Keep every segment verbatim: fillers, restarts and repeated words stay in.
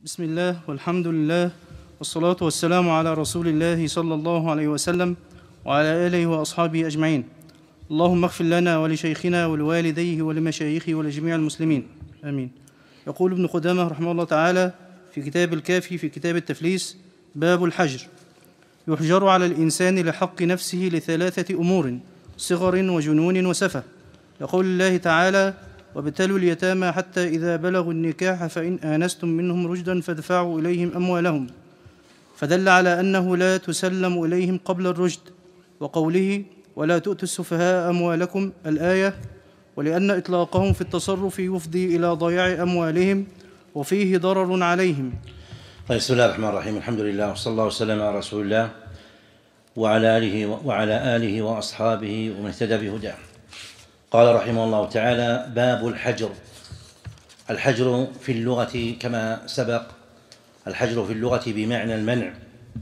بسم الله والحمد لله والصلاة والسلام على رسول الله صلى الله عليه وسلم وعلى آله وأصحابه أجمعين. اللهم اغفر لنا ولشيخنا ولوالديه ولمشايخه ولجميع المسلمين آمين. يقول ابن قدامة رحمه الله تعالى في كتاب الكافي في كتاب التفليس: باب الحجر. يحجر على الإنسان لحق نفسه لثلاثة أمور: صغر وجنون وسفه. يقول الله تعالى: وابتلوا اليتامى حتى إذا بلغوا النكاح فإن آنستم منهم رشدا فادفعوا إليهم أموالهم، فدل على أنه لا تسلم إليهم قبل الرشد، وقوله: ولا تؤتوا السفهاء أموالكم الآية، ولأن إطلاقهم في التصرف يفضي إلى ضياع أموالهم وفيه ضرر عليهم. طيب، بسم الله الرحمن الرحيم. الحمد لله وصلى الله وسلم على رسول الله وعلى آله وعلى آله وأصحابه ومن اهتدى بهداه. قال رحمه الله تعالى: باب الحجر. الحجر في اللغة كما سبق، الحجر في اللغة بمعنى المنع،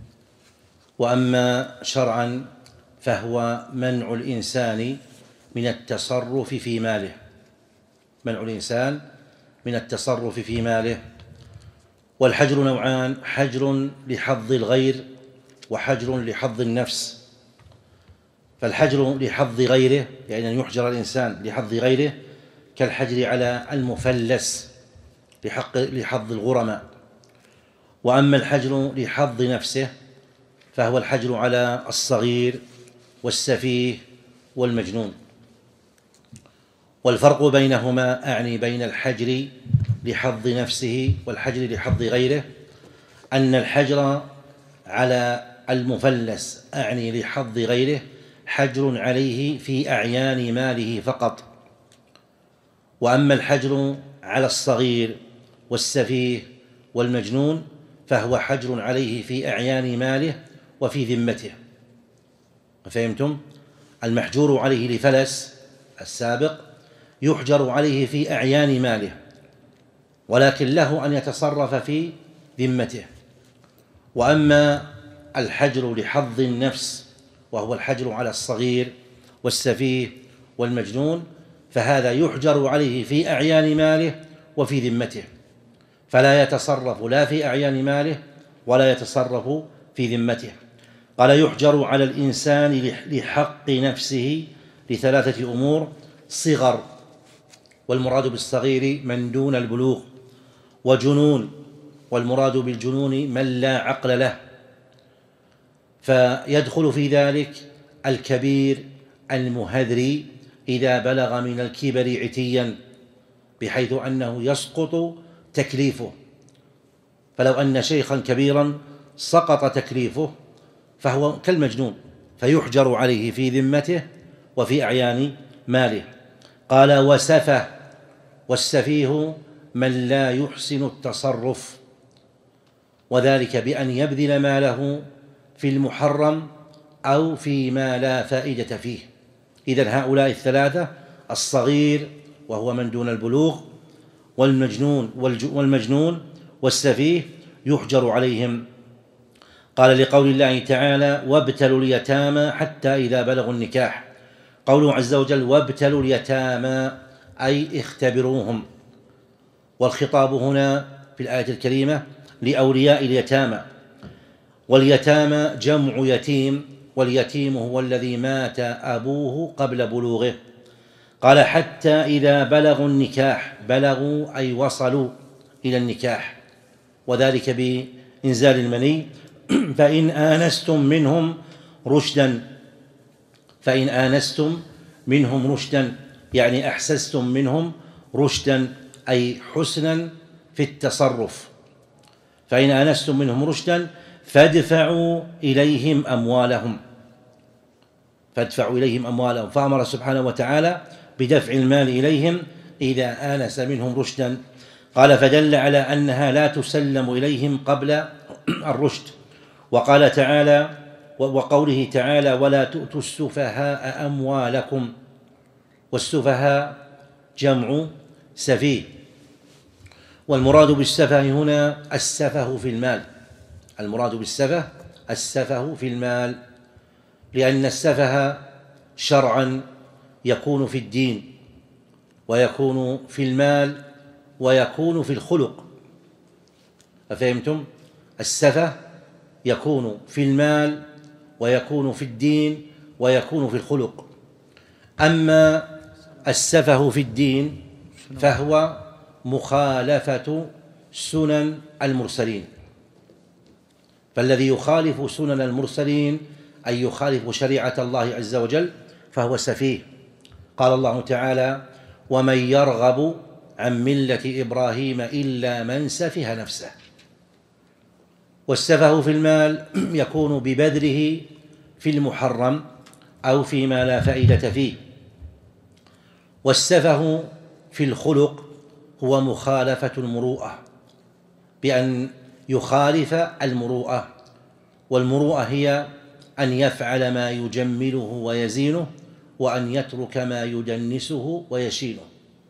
وأما شرعا فهو منع الإنسان من التصرف في ماله، منع الإنسان من التصرف في ماله. والحجر نوعان: حجر لحظ الغير وحجر لحظ النفس. فالحجر لحظ غيره، يعني أن يحجر الإنسان لحظ غيره، كالحجر على المفلس لحق لحظ الغرماء. وأما الحجر لحظ نفسه فهو الحجر على الصغير والسفيه والمجنون. والفرق بينهما، أعني بين الحجر لحظ نفسه والحجر لحظ غيره، أن الحجر على المفلس أعني لحظ غيره حجر عليه في أعيان ماله فقط، وأما الحجر على الصغير والسفيه والمجنون فهو حجر عليه في أعيان ماله وفي ذمته. فهمتم؟ المحجور عليه لفلس السابق يحجر عليه في أعيان ماله، ولكن له أن يتصرف في ذمته. وأما الحجر لحظ النفس وهو الحجر على الصغير والسفيه والمجنون فهذا يحجر عليه في أعيان ماله وفي ذمته، فلا يتصرف لا في أعيان ماله ولا يتصرف في ذمته. قال: يحجر على الإنسان لحق نفسه لثلاثة أمور: صغر، والمراد بالصغير من دون البلوغ، وجنون، والمراد بالجنون من لا عقل له. فيدخل في ذلك الكبير المهذري إذا بلغ من الكبر عتيا بحيث أنه يسقط تكليفه. فلو أن شيخا كبيرا سقط تكليفه فهو كالمجنون، فيحجر عليه في ذمته وفي أعيان ماله. قال: وسفه، والسفيه من لا يحسن التصرف، وذلك بأن يبذل ماله في المحرم أو فيما لا فائدة فيه. إذن هؤلاء الثلاثة: الصغير وهو من دون البلوغ، والمجنون والمجنون والسفيه يحجر عليهم. قال: لقول الله تعالى: وابتلوا اليتامى حتى إذا بلغوا النكاح. قوله عز وجل: وابتلوا اليتامى أي اختبروهم. والخطاب هنا في الآية الكريمة لأولياء اليتامى، واليتامى جمع يتيم، واليتيم هو الذي مات أبوه قبل بلوغه. قال: حتى إذا بلغوا النكاح، بلغوا أي وصلوا إلى النكاح، وذلك بإنزال المني. فإن آنستم منهم رشدا، فإن آنستم منهم رشدا يعني أحسستم منهم رشدا أي حسنا في التصرف. فإن آنستم منهم رشدا فادفعوا إليهم أموالهم، فادفعوا إليهم أموالهم. فأمر سبحانه وتعالى بدفع المال إليهم إذا آنس منهم رشدا. قال: فدل على أنها لا تسلم إليهم قبل الرشد. وقال تعالى: وقوله تعالى: ولا تؤتوا السفهاء أموالكم، والسفهاء جمع سفيه. والمراد بالسفه هنا السفه في المال، المراد بالسفه السفه في المال، لأن السفه شرعا يكون في الدين ويكون في المال ويكون في الخلق. ففهمتم؟ السفه يكون في المال ويكون في الدين ويكون في الخلق. أما السفه في الدين فهو مخالفة سنن المرسلين، فالذي يخالف سنن المرسلين أي يخالف شريعة الله عز وجل فهو سفيه. قال الله تعالى: ومن يرغب عن ملة إبراهيم إلا من سفه نفسه. والسفه في المال يكون ببذله في المحرم أو فيما لا فائدة فيه. والسفه في الخلق هو مخالفة المروءة، بأن يخالف المروءة، والمروءة هي أن يفعل ما يجمله ويزينه وأن يترك ما يدنسه ويشينه.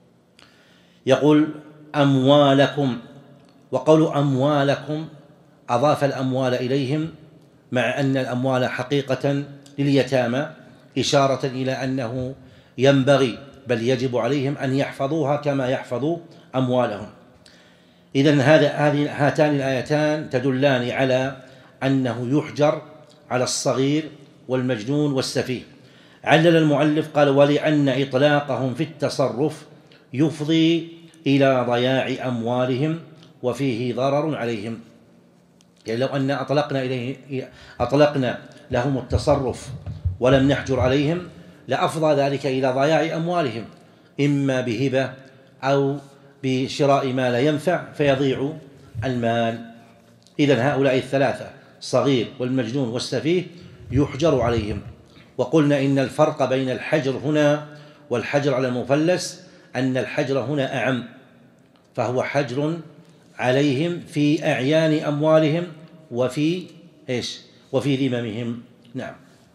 يقول: أموالكم، وقول أموالكم أضاف الأموال إليهم مع أن الأموال حقيقة لليتامى، إشارة إلى أنه ينبغي بل يجب عليهم أن يحفظوها كما يحفظوا أموالهم. إذن هذه هاتان الآيتان تدلان على أنه يحجر على الصغير والمجنون والسفيه. علل المؤلف قال: ولأن إطلاقهم في التصرف يفضي إلى ضياع أموالهم وفيه ضرر عليهم. يعني لو أن أطلقنا إليه أطلقنا لهم التصرف ولم نحجر عليهم لأفضى ذلك إلى ضياع أموالهم، إما بهبة أو بشراء ما لا ينفع فيضيع المال. إذن هؤلاء الثلاثة الصغير والمجنون والسفيه يحجر عليهم. وقلنا إن الفرق بين الحجر هنا والحجر على المفلس أن الحجر هنا أعم، فهو حجر عليهم في أعيان أموالهم وفي إيش؟ وفي ذممهم. نعم.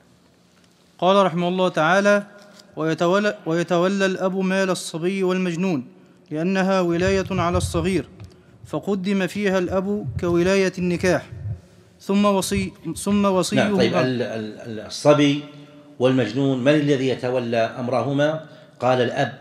قال رحمه الله تعالى: ويتولى, ويتولى الأب مال الصبي والمجنون لأنها ولاية على الصغير، فقدم فيها الأب كولاية النكاح، ثم وصي ثم وصيه. نعم. طيب الصبي والمجنون من الذي يتولى أمرهما؟ قال: الأب.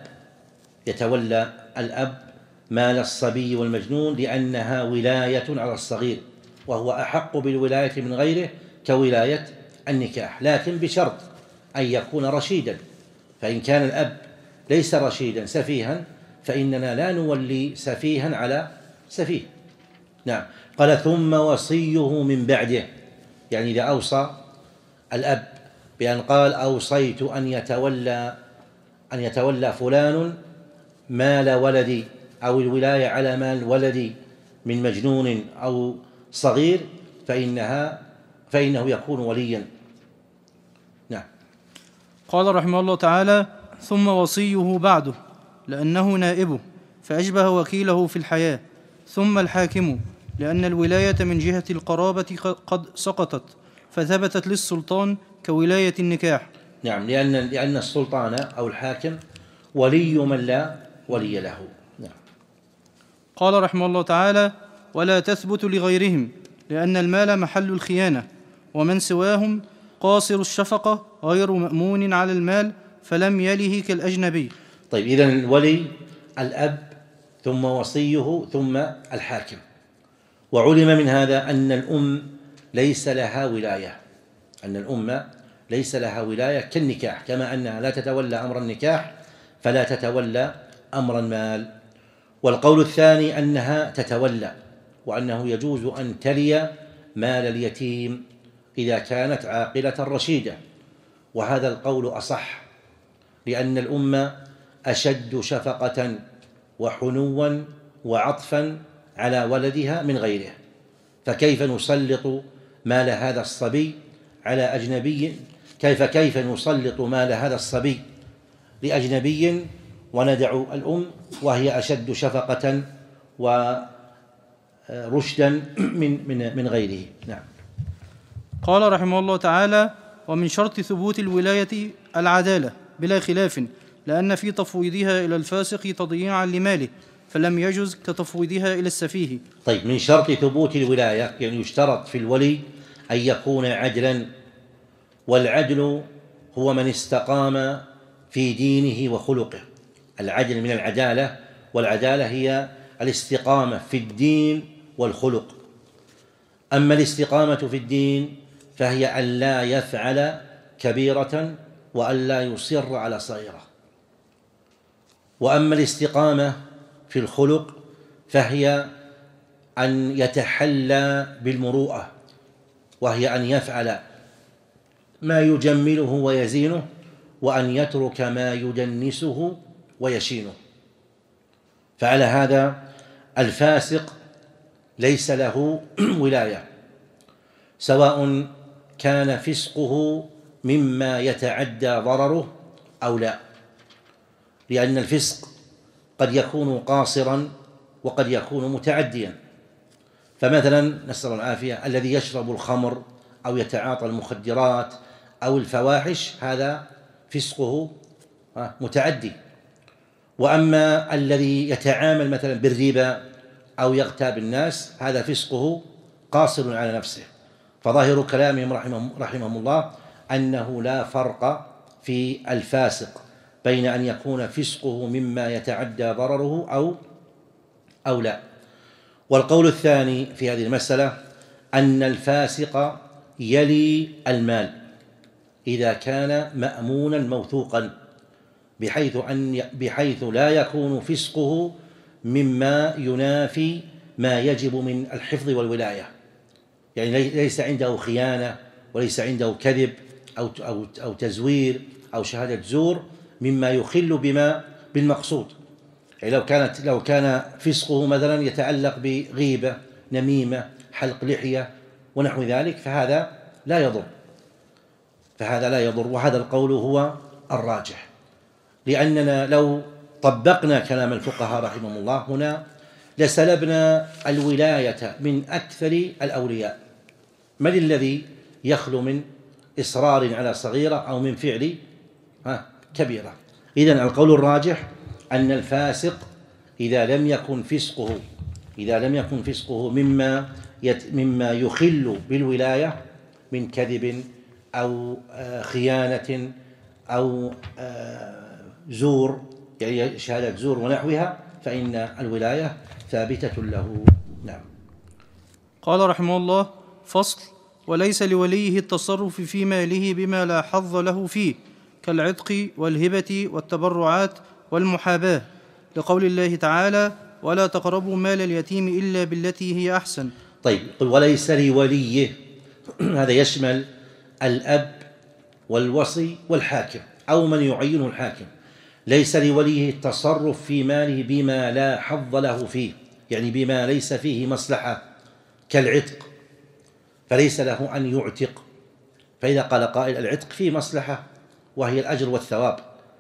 يتولى الأب مال الصبي والمجنون لأنها ولاية على الصغير، وهو أحق بالولاية من غيره كولاية النكاح، لكن بشرط أن يكون رشيدا. فإن كان الأب ليس رشيدا سفيها فإننا لا نولي سفيها على سفيه. نعم. قال: ثم وصيه من بعده، يعني إذا أوصى الأب بأن قال: أوصيت أن يتولى أن يتولى فلان مال ولدي أو الولاية على مال ولدي من مجنون أو صغير، فإنها فإنه يكون وليا. نعم. قال رحمه الله تعالى: ثم وصيه بعده لأنه نائبه فأشبه وكيله في الحياة، ثم الحاكم لأن الولاية من جهة القرابة قد سقطت فثبتت للسلطان كولاية النكاح. نعم. لأن لأن السلطان أو الحاكم ولي من لا ولي له. نعم. قال رحمه الله تعالى: ولا تثبت لغيرهم لأن المال محل الخيانة، ومن سواهم قاصر الشفقة غير مأمون على المال فلم يله كالأجنبي. طيب، إذن الولي الأب ثم وصيه ثم الحاكم. وعلم من هذا أن الأم ليس لها ولاية، أن الأم ليس لها ولاية كالنكاح، كما أنها لا تتولى أمر النكاح فلا تتولى أمر المال. والقول الثاني أنها تتولى، وأنه يجوز أن تلي مال اليتيم إذا كانت عاقلة رشيدة، وهذا القول أصح، لأن الأم أشد شفقة وحنوا وعطفا على ولدها من غيره، فكيف نسلط مال هذا الصبي على أجنبي؟ كيف كيف نسلط مال هذا الصبي لأجنبي وندع الأم وهي أشد شفقة ورشدا من من من غيره؟ نعم. قال رحمه الله تعالى: ومن شرط ثبوت الولاية العدالة بلا خلاف، لأن في تفويضها إلى الفاسق تضييعا لماله فلم يجز كتفويضها إلى السفيه. طيب، من شرط ثبوت الولاية يعني يشترط في الولي أن يكون عدلا، والعدل هو من استقام في دينه وخلقه. العدل من العدالة، والعدالة هي الاستقامة في الدين والخلق. أما الاستقامة في الدين فهي أن لا يفعل كبيرة وأن لا يصر على صغيرة. وأما الاستقامة في الخلق فهي أن يتحلى بالمروءة، وهي أن يفعل ما يجمله ويزينه، وأن يترك ما يدنسه ويشينه. فعلى هذا الفاسق ليس له ولاية، سواء كان فسقه مما يتعدى ضرره أو لا، لأن الفسق قد يكون قاصرا وقد يكون متعديا. فمثلا نسأل الله العافية الذي يشرب الخمر أو يتعاطى المخدرات أو الفواحش هذا فسقه متعدي. وأما الذي يتعامل مثلا بالربا أو يغتاب الناس هذا فسقه قاصر على نفسه. فظاهر كلامهم رحمهم, رحمهم الله أنه لا فرق في الفاسق بين أن يكون فسقه مما يتعدى ضرره أو أو لا. والقول الثاني في هذه المسألة أن الفاسق يلي المال إذا كان مأمونا موثوقا، بحيث أن بحيث لا يكون فسقه مما ينافي ما يجب من الحفظ والولاية، يعني ليس عنده خيانة وليس عنده كذب أو أو أو تزوير أو شهادة زور مما يخل بما بالمقصود. يعني لو كانت لو كان فسقه مثلا يتعلق بغيبة، نميمة، حلق لحية ونحو ذلك فهذا لا يضر فهذا لا يضر وهذا القول هو الراجح، لأننا لو طبقنا كلام الفقهاء رحمهم الله هنا لسلبنا الولاية من أكثر الأولياء. من الذي يخلو من إصرار على صغيرة أو من فعل كبيرة؟ إذن القول الراجح أن الفاسق إذا لم يكن فسقه إذا لم يكن فسقه مما مما يخل بالولاية من كذب أو خيانة أو زور، يعني شهادة زور ونحوها، فإن الولاية ثابتة له. نعم. قال رحمه الله: فصل: وليس لوليه التصرف في ماله بما لا حظ له فيه كالعتق والهبة والتبرعات والمحاباة، لقول الله تعالى: ولا تقربوا مال اليتيم إلا بالتي هي أحسن. طيب، وليس لوليه هذا يشمل الأب والوصي والحاكم أو من يعينه الحاكم. ليس لوليه التصرف في ماله بما لا حظ له فيه، يعني بما ليس فيه مصلحة كالعتق، فليس له أن يعتق. فإذا قال قائل العتق فيه مصلحة وهي الأجر والثواب،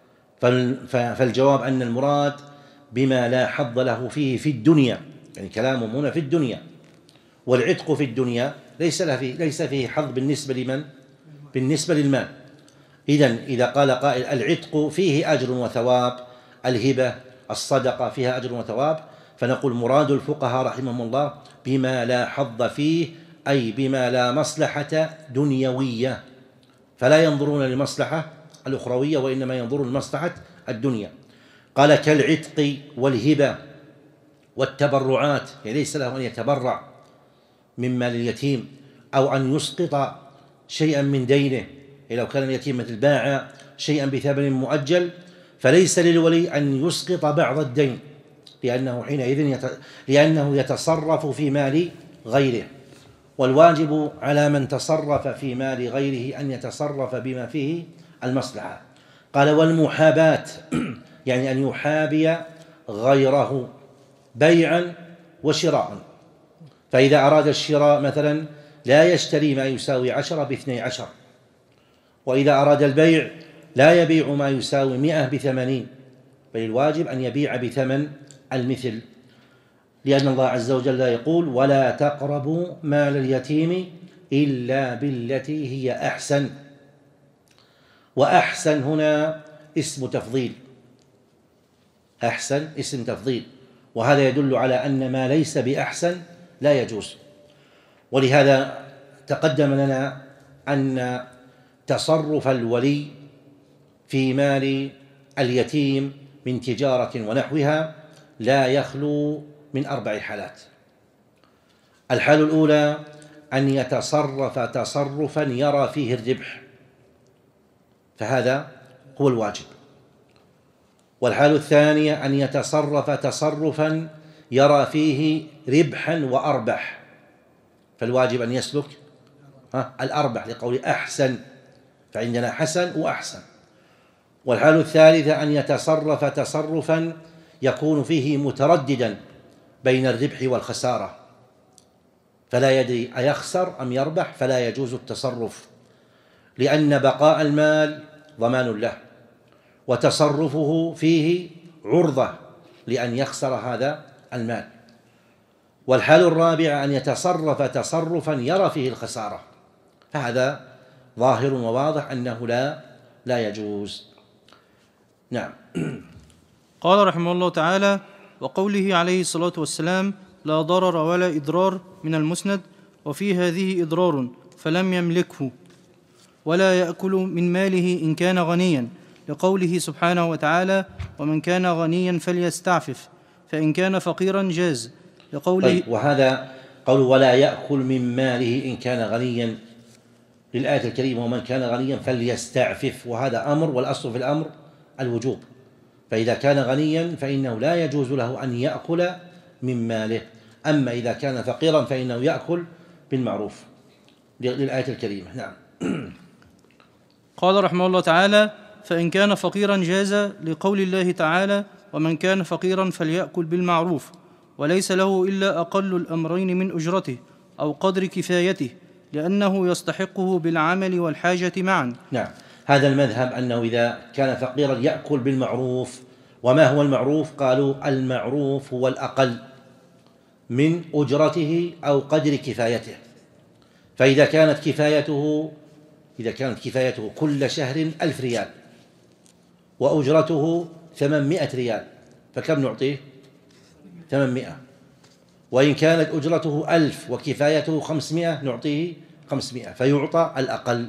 فالجواب أن المراد بما لا حظ له فيه في الدنيا، يعني كلامهم هنا في الدنيا، والعتق في الدنيا ليس له فيه ليس فيه حظ بالنسبة لمن؟ بالنسبة للمال. إذن إذا قال قائل العتق فيه أجر وثواب، الهبة الصدقة فيها أجر وثواب، فنقول مراد الفقهاء رحمهم الله بما لا حظ فيه، أي بما لا مصلحة دنيوية، فلا ينظرون للمصلحة الأخروية وإنما ينظرون لمصلحة الدنيا. قال كالعتق والهبة والتبرعات، يعني ليس له أن يتبرع من مال اليتيم أو أن يسقط شيئا من دينه، لو كان اليتيم مثل باع شيئا بثمن مؤجل فليس للولي أن يسقط بعض الدين، لأنه حينئذ يت... لأنه يتصرف في مال غيره، والواجب على من تصرف في مال غيره أن يتصرف بما فيه المصلحة. قال والمحاباة يعني أن يحابي غيره بيعا وشراء، فإذا أراد الشراء مثلا لا يشتري ما يساوي عشرة باثني عشر، وإذا أراد البيع لا يبيع ما يساوي مئة بثمانين، بل الواجب أن يبيع بثمن المثل، لأن الله عز وجل يقول ولا تقربوا مال اليتيم إلا بالتي هي أحسن. وأحسن هنا اسم تفضيل، أحسن اسم تفضيل، وهذا يدل على أن ما ليس بأحسن لا يجوز. ولهذا تقدم لنا أن تصرف الولي في مال اليتيم من تجارة ونحوها لا يخلو من أربع حالات. الحال الأولى أن يتصرف تصرفا يرى فيه الربح، فهذا هو الواجب. والحال الثانية أن يتصرف تصرفا يرى فيه ربحا وأربح، فالواجب أن يسلك الأربح لقول أحسن، فعندنا حسن وأحسن. والحال الثالثة أن يتصرف تصرفا يكون فيه مترددا بين الربح والخسارة، فلا يدري أيخسر أم يربح، فلا يجوز التصرف، لأن بقاء المال ضمان له، وتصرفه فيه عرضة لأن يخسر هذا المال. والحال الرابع أن يتصرف تصرفا يرى فيه الخسارة، فهذا ظاهر وواضح أنه لا لا يجوز. نعم. قال رحمه الله تعالى: وقوله عليه الصلاة والسلام: لا ضرر ولا إضرار من المسند، وفي هذه إضرار فلم يملكه، ولا يأكل من ماله إن كان غنيا، لقوله سبحانه وتعالى: ومن كان غنيا فليستعفف، فإن كان فقيرا جاز، لقوله. طيب، وهذا قول ولا يأكل من ماله إن كان غنيا للآية الكريمة: ومن كان غنيا فليستعفف، وهذا أمر، والأصل في الأمر الوجوب، فإذا كان غنيا فإنه لا يجوز له أن يأكل من ماله. أما إذا كان فقيرا فإنه يأكل بالمعروف للآية الكريمة. نعم. قال رحمه الله تعالى: فإن كان فقيرا جاز، لقول الله تعالى: ومن كان فقيرا فليأكل بالمعروف، وليس له إلا أقل الأمرين من أجرته أو قدر كفايته، لأنه يستحقه بالعمل والحاجة معا. نعم، هذا المذهب أنه إذا كان فقيرا يأكل بالمعروف. وما هو المعروف؟ قالوا المعروف هو الأقل من أجرته أو قدر كفايته. فإذا كانت كفايته إذا كانت كفايته كل شهر ألف ريال وأجرته ثمانمائة ريال، فكم نعطيه؟ ثمانمائة. وإن كانت أجرته ألف وكفايته خمسمائة نعطيه خمسمائة، فيعطى الأقل.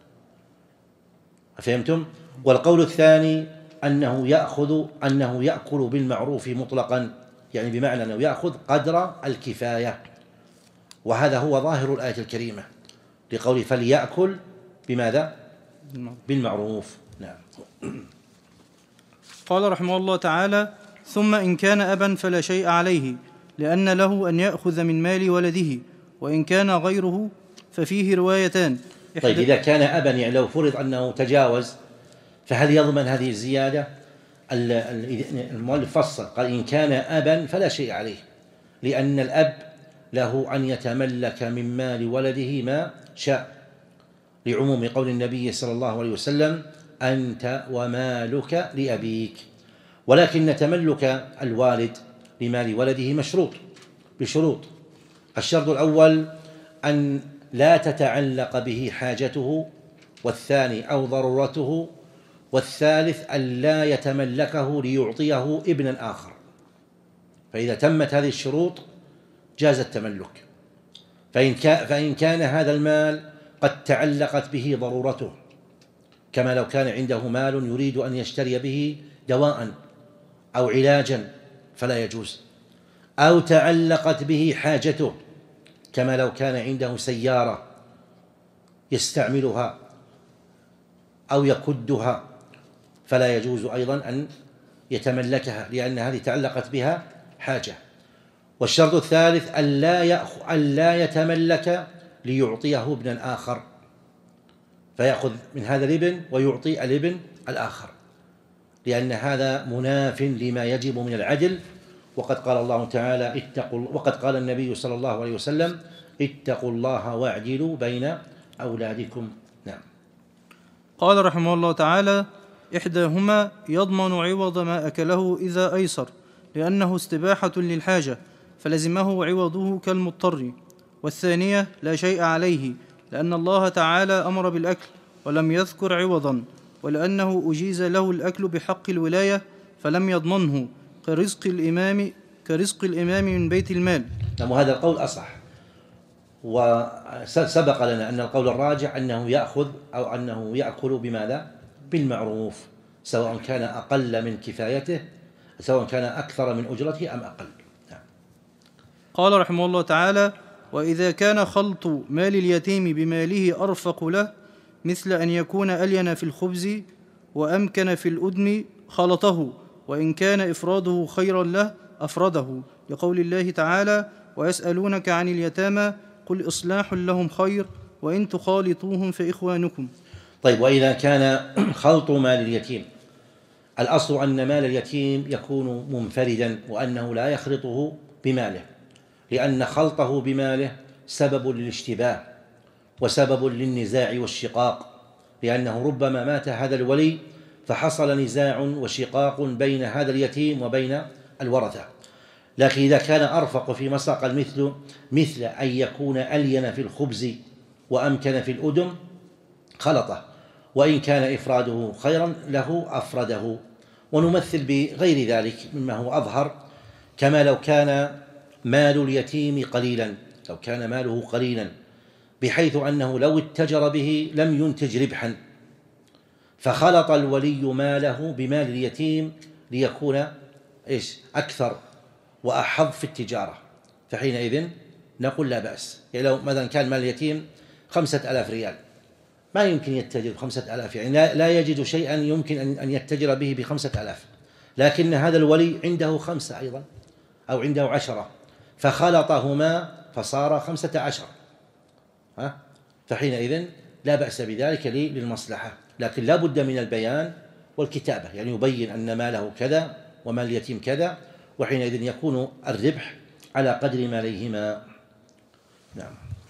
فهمتم؟ والقول الثاني أنه يأخذ أنه يأكل بالمعروف مطلقا، يعني بمعنى أنه يأخذ قدر الكفاية، وهذا هو ظاهر الآية الكريمة لقوله فليأكل بماذا؟ بالمعروف. نعم. قال رحمه الله تعالى: ثم إن كان أبا فلا شيء عليه، لأن له أن يأخذ من مال ولده، وإن كان غيره ففيه روايتان. طيب، إذا كان أبا، يعني لو فرض أنه تجاوز، فهل يضمن هذه الزيادة؟ المؤلف فصل قال: إن كان أبا فلا شيء عليه، لأن الأب له أن يتملك من مال ولده ما شاء، لعموم قول النبي صلى الله عليه وسلم: أنت ومالك لأبيك. ولكن تملك الوالد لمال ولده مشروط بشروط. الشرط الأول أن لا تتعلق به حاجته، والثاني أو ضرورته، والثالث أن لا يتملكه ليعطيه ابنا آخر. فإذا تمت هذه الشروط جاز التملك. فإن فإن كان هذا المال قد تعلقت به ضرورته، كما لو كان عنده مال يريد أن يشتري به دواء أو علاجا فلا يجوز، أو تعلقت به حاجته، كما لو كان عنده سيارة يستعملها أو يكدها، فلا يجوز أيضا أن يتملكها، لأن هذه تعلقت بها حاجة. والشرط الثالث أن لا يتملك ليعطيه ابنا آخر، فيأخذ من هذا الابن ويعطي الابن الآخر، لأن هذا مناف لما يجب من العدل. وقد قال الله تعالى: اتقوا وقد قال النبي صلى الله عليه وسلم: اتقوا الله واعدلوا بين أولادكم. نعم. قال رحمه الله تعالى: إحداهما يضمن عوض ما أكله إذا أيسر، لأنه استباحة للحاجة فلزمه عوضه كالمضطر، والثانية لا شيء عليه، لأن الله تعالى أمر بالأكل ولم يذكر عوضا، ولأنه أجيز له الأكل بحق الولاية فلم يضمنه، كرزق الإمام كرزق الإمام من بيت المال. نعم، وهذا القول أصح. وسبق لنا أن القول الراجح أنه يأخذ أو أنه يأكل بماذا؟ بالمعروف، سواء كان أقل من كفايته، سواء كان أكثر من أجرته أم أقل. نعم. قال رحمه الله تعالى: وإذا كان خلط مال اليتيم بماله أرفق له، مثل أن يكون ألين في الخبز وأمكن في الأدم، خلطه، وإن كان إفراده خيرا له أفرده، لقول الله تعالى: ويسألونك عن اليتامى قل إصلاح لهم خير وإن تخالطوهم فإخوانكم. طيب، وإذا كان خلط مال اليتيم، الأصل أن مال اليتيم يكون منفردا وأنه لا يخلطه بماله، لأن خلطه بماله سبب للاشتباه وسبب للنزاع والشقاق، لأنه ربما مات هذا الولي فحصل نزاع وشقاق بين هذا اليتيم وبين الورثة. لكن إذا كان أرفق في مساق المثل، مثل أن يكون ألين في الخبز وأمكن في الأدم، خلطه، وإن كان إفراده خيرا له أفرده. ونمثل بغير ذلك مما هو أظهر، كما لو كان مال اليتيم قليلا، لو كان ماله قليلا بحيث أنه لو اتجر به لم ينتج ربحا، فخلط الولي ماله بمال اليتيم ليكون إيش أكثر وأحظ في التجارة، فحينئذ نقول لا بأس. يعني لو مثلا كان مال اليتيم خمسة آلاف ريال، ما يمكن يتجر بخمسة آلاف، يعني لا, لا يجد شيئا يمكن أن يتجر به بخمسة آلاف، لكن هذا الولي عنده خمسة أيضا أو عنده عشرة، فخلطهما فصار خمسة عشر، ها؟ فحينئذ لا بأس بذلك للمصلحة، لكن لا بد من البيان والكتابة، يعني يبين أن ماله كذا ومال اليتيم كذا، وحينئذ يكون الربح على قدر ماليهما. نعم.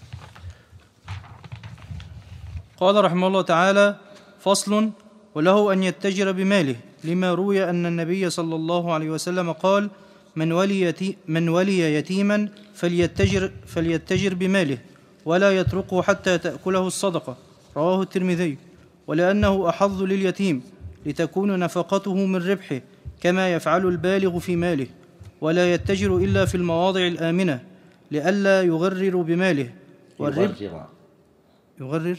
قال رحمه الله تعالى: فصل: وله أن يتجر بماله، لما روي أن النبي صلى الله عليه وسلم قال: من ولي, يتي من ولي يتيما فليتجر, فليتجر بماله ولا يتركه حتى تأكله الصدقة، رواه الترمذي. ولأنه أحظ لليتيم لتكون نفقته من ربحه كما يفعل البالغ في ماله، ولا يتجر إلا في المواضع الآمنة لئلا يغرر بماله. والربح يغرر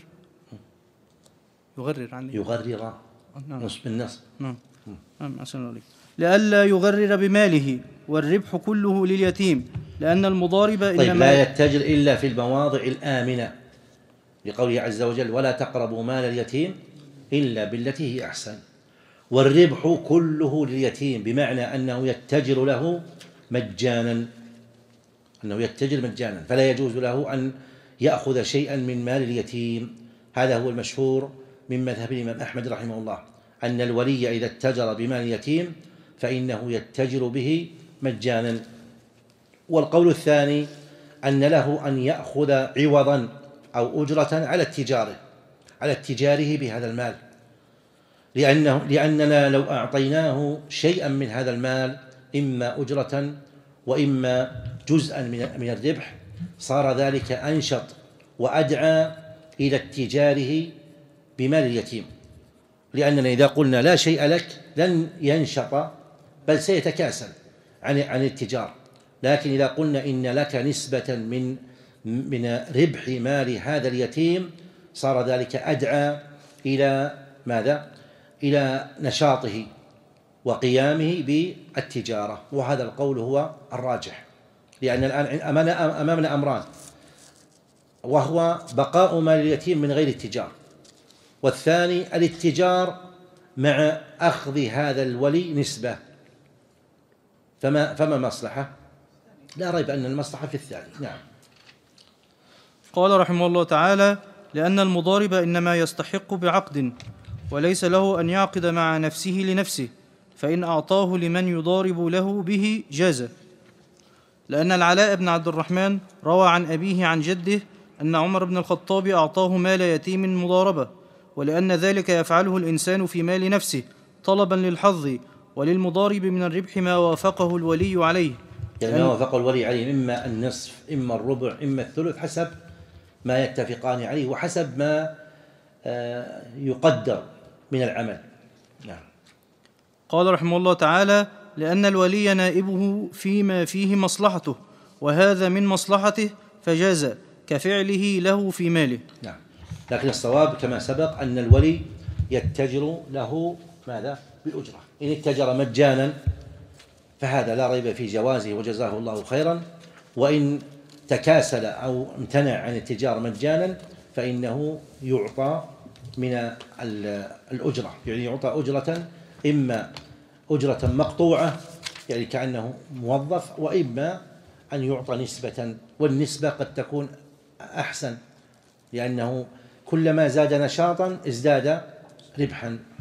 يغرر عندي يغرر نصب النصب. نعم نعم أحسن عليك. لئلا يغرر بماله، والربح كله لليتيم، لأن المضارب طيب إنما لا يتجر إلا في المواضع الآمنة، لقوله عز وجل: ولا تقربوا مال اليتيم إلا بالتي هي أحسن. والربح كله لليتيم، بمعنى أنه يتجر له مجانا، أنه يتجر مجانا، فلا يجوز له أن يأخذ شيئا من مال اليتيم. هذا هو المشهور من مذهب الإمام أحمد رحمه الله، أن الولي إذا اتجر بمال اليتيم فإنه يتجر به مجانا. والقول الثاني أن له أن يأخذ عوضا أو أجرة على التجارة على اتجاره بهذا المال، لأنه لأننا لو أعطيناه شيئا من هذا المال، إما أجرة وإما جزءا من الربح، صار ذلك أنشط وأدعى إلى اتجاره بمال اليتيم، لأننا إذا قلنا لا شيء لك لن ينشط بل سيتكاسل عن عن التجارة. لكن إذا قلنا إن لك نسبة من من ربح مال هذا اليتيم، صار ذلك أدعى إلى ماذا؟ إلى نشاطه وقيامه بالتجارة، وهذا القول هو الراجح، لأن الآن أمامنا أمران، وهو بقاء مال اليتيم من غير التجار، والثاني الاتجار مع أخذ هذا الولي نسبة، فما فما مصلحة؟ لا ريب أن المصلحة في الثاني. نعم. قال رحمه الله تعالى: لأن المضارب إنما يستحق بعقد، وليس له أن يعقد مع نفسه لنفسه، فإن أعطاه لمن يضارب له به جاز. لأن العلاء بن عبد الرحمن روى عن أبيه عن جده أن عمر بن الخطاب أعطاه مال يتيم مضاربة، ولأن ذلك يفعله الإنسان في مال نفسه طلبا للحظ، وللمضارب من الربح ما وافقه الولي عليه، يعني ما وافقه الولي عليه، إما النصف إما الربع إما الثلث، حسب ما يتفقان عليه وحسب ما يقدر من العمل. نعم. قال رحمه الله تعالى: لأن الولي نائبه فيما فيه مصلحته، وهذا من مصلحته فجاز كفعله له في ماله. نعم. لكن الصواب كما سبق أن الولي يتجر له ماذا؟ بالأجرة. إن اتجر مجانا فهذا لا ريب في جوازه وجزاه الله خيرا، وإن تكاسل أو امتنع عن التجارة مجانا فإنه يعطى من الأجرة، يعني يعطى أجرة، إما أجرة مقطوعة يعني كأنه موظف، وإما أن يعطى نسبة، والنسبة قد تكون أحسن، لأنه كلما زاد نشاطا ازداد ربحا.